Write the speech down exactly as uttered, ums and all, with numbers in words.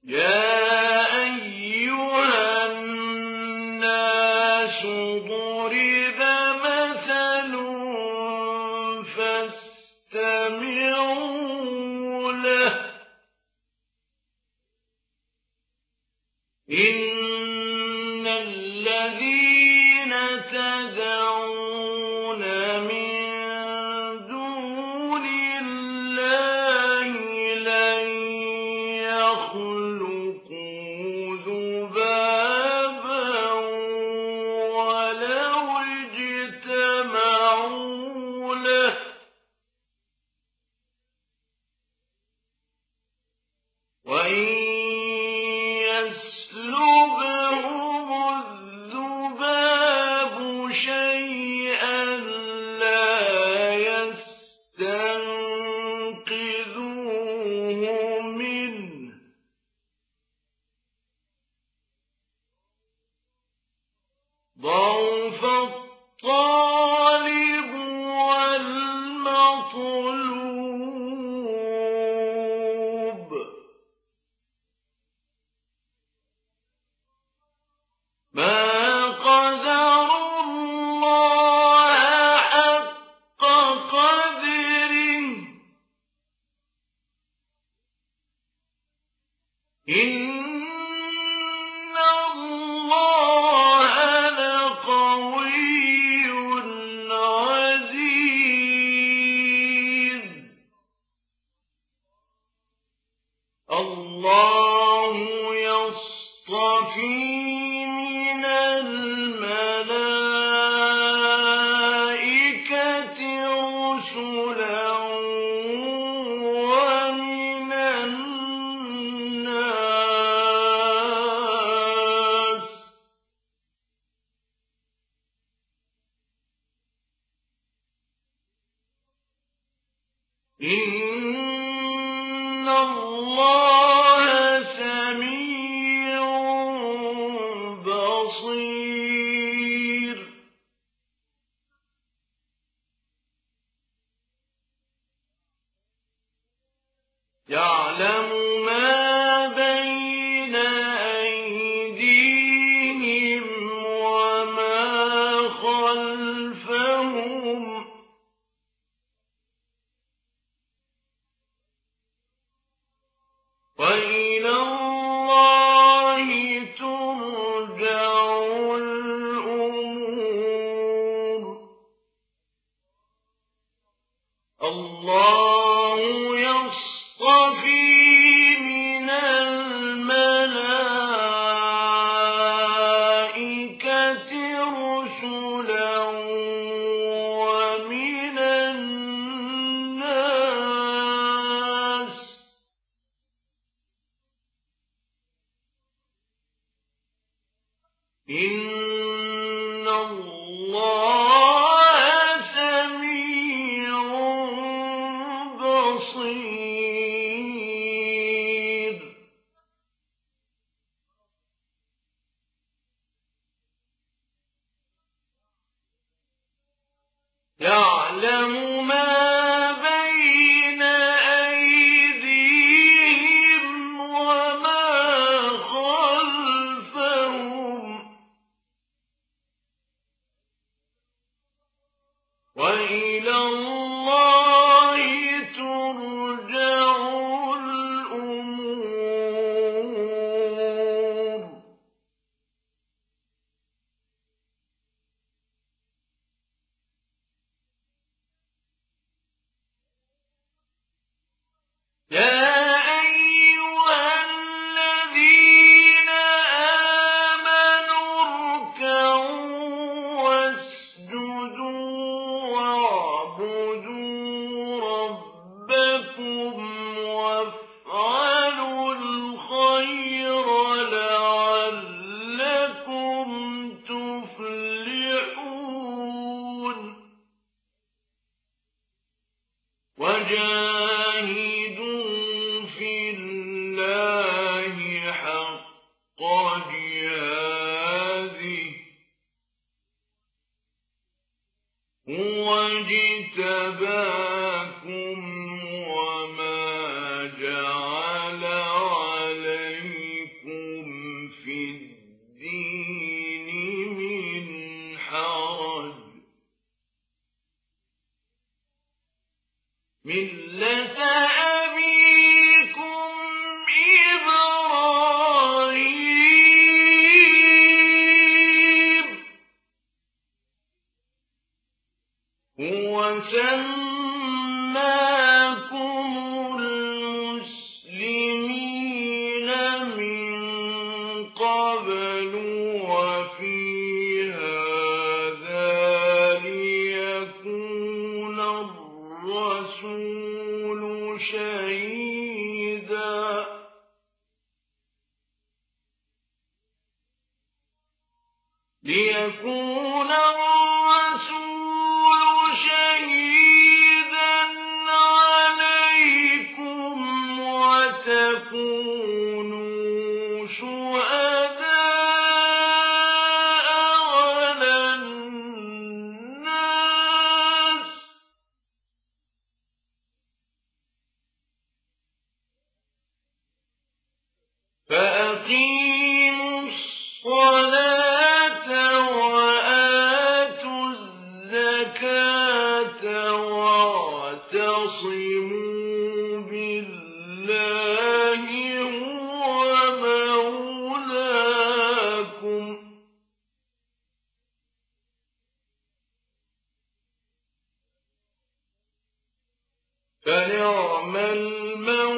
يا أيها الناس ضرب مثل فاستمعوا له إن الذين تدعون من دون الله لن يخلقوا ذبابا ولو اجتمعوا له وإن يسلبهم الذباب شيئا لا يستنقذوه منه ضعف الطالب والمطلوب ما قدروا الله حق قدره إن الله لقوي عزيز الله يصطفي من الملائكة رسلا ومن الناس إن الله سميع بصير يعلم ما بين أيديهم وما خلفهم وإلى الله ترجع الأمور الله يصطفي من الملائكة رسلا ومن الناس إن الله سميع بصير يعلم ما بين أيديهم وما خلفهم وإلى الله ترجع الأمور يا أيها الذين آمنوا اركعوا واسجدوا واعبدوا ربكم وافعلوا الخير لعلكم تفلحون وجاهدوا في الله حق جهاده هو اجتباكم وما جعل عليكم أبيكم إبراهيم هو سماكم المسلمين من قبل وفي هذا ليكون الرسول شهيدا ليكون الرسول شهيدا عليكم وتكونوا شهداء على الناس فأقيموا الصلاة وآتوا الزكاة واعتصموا بالله هو مولاكم فنعم المولى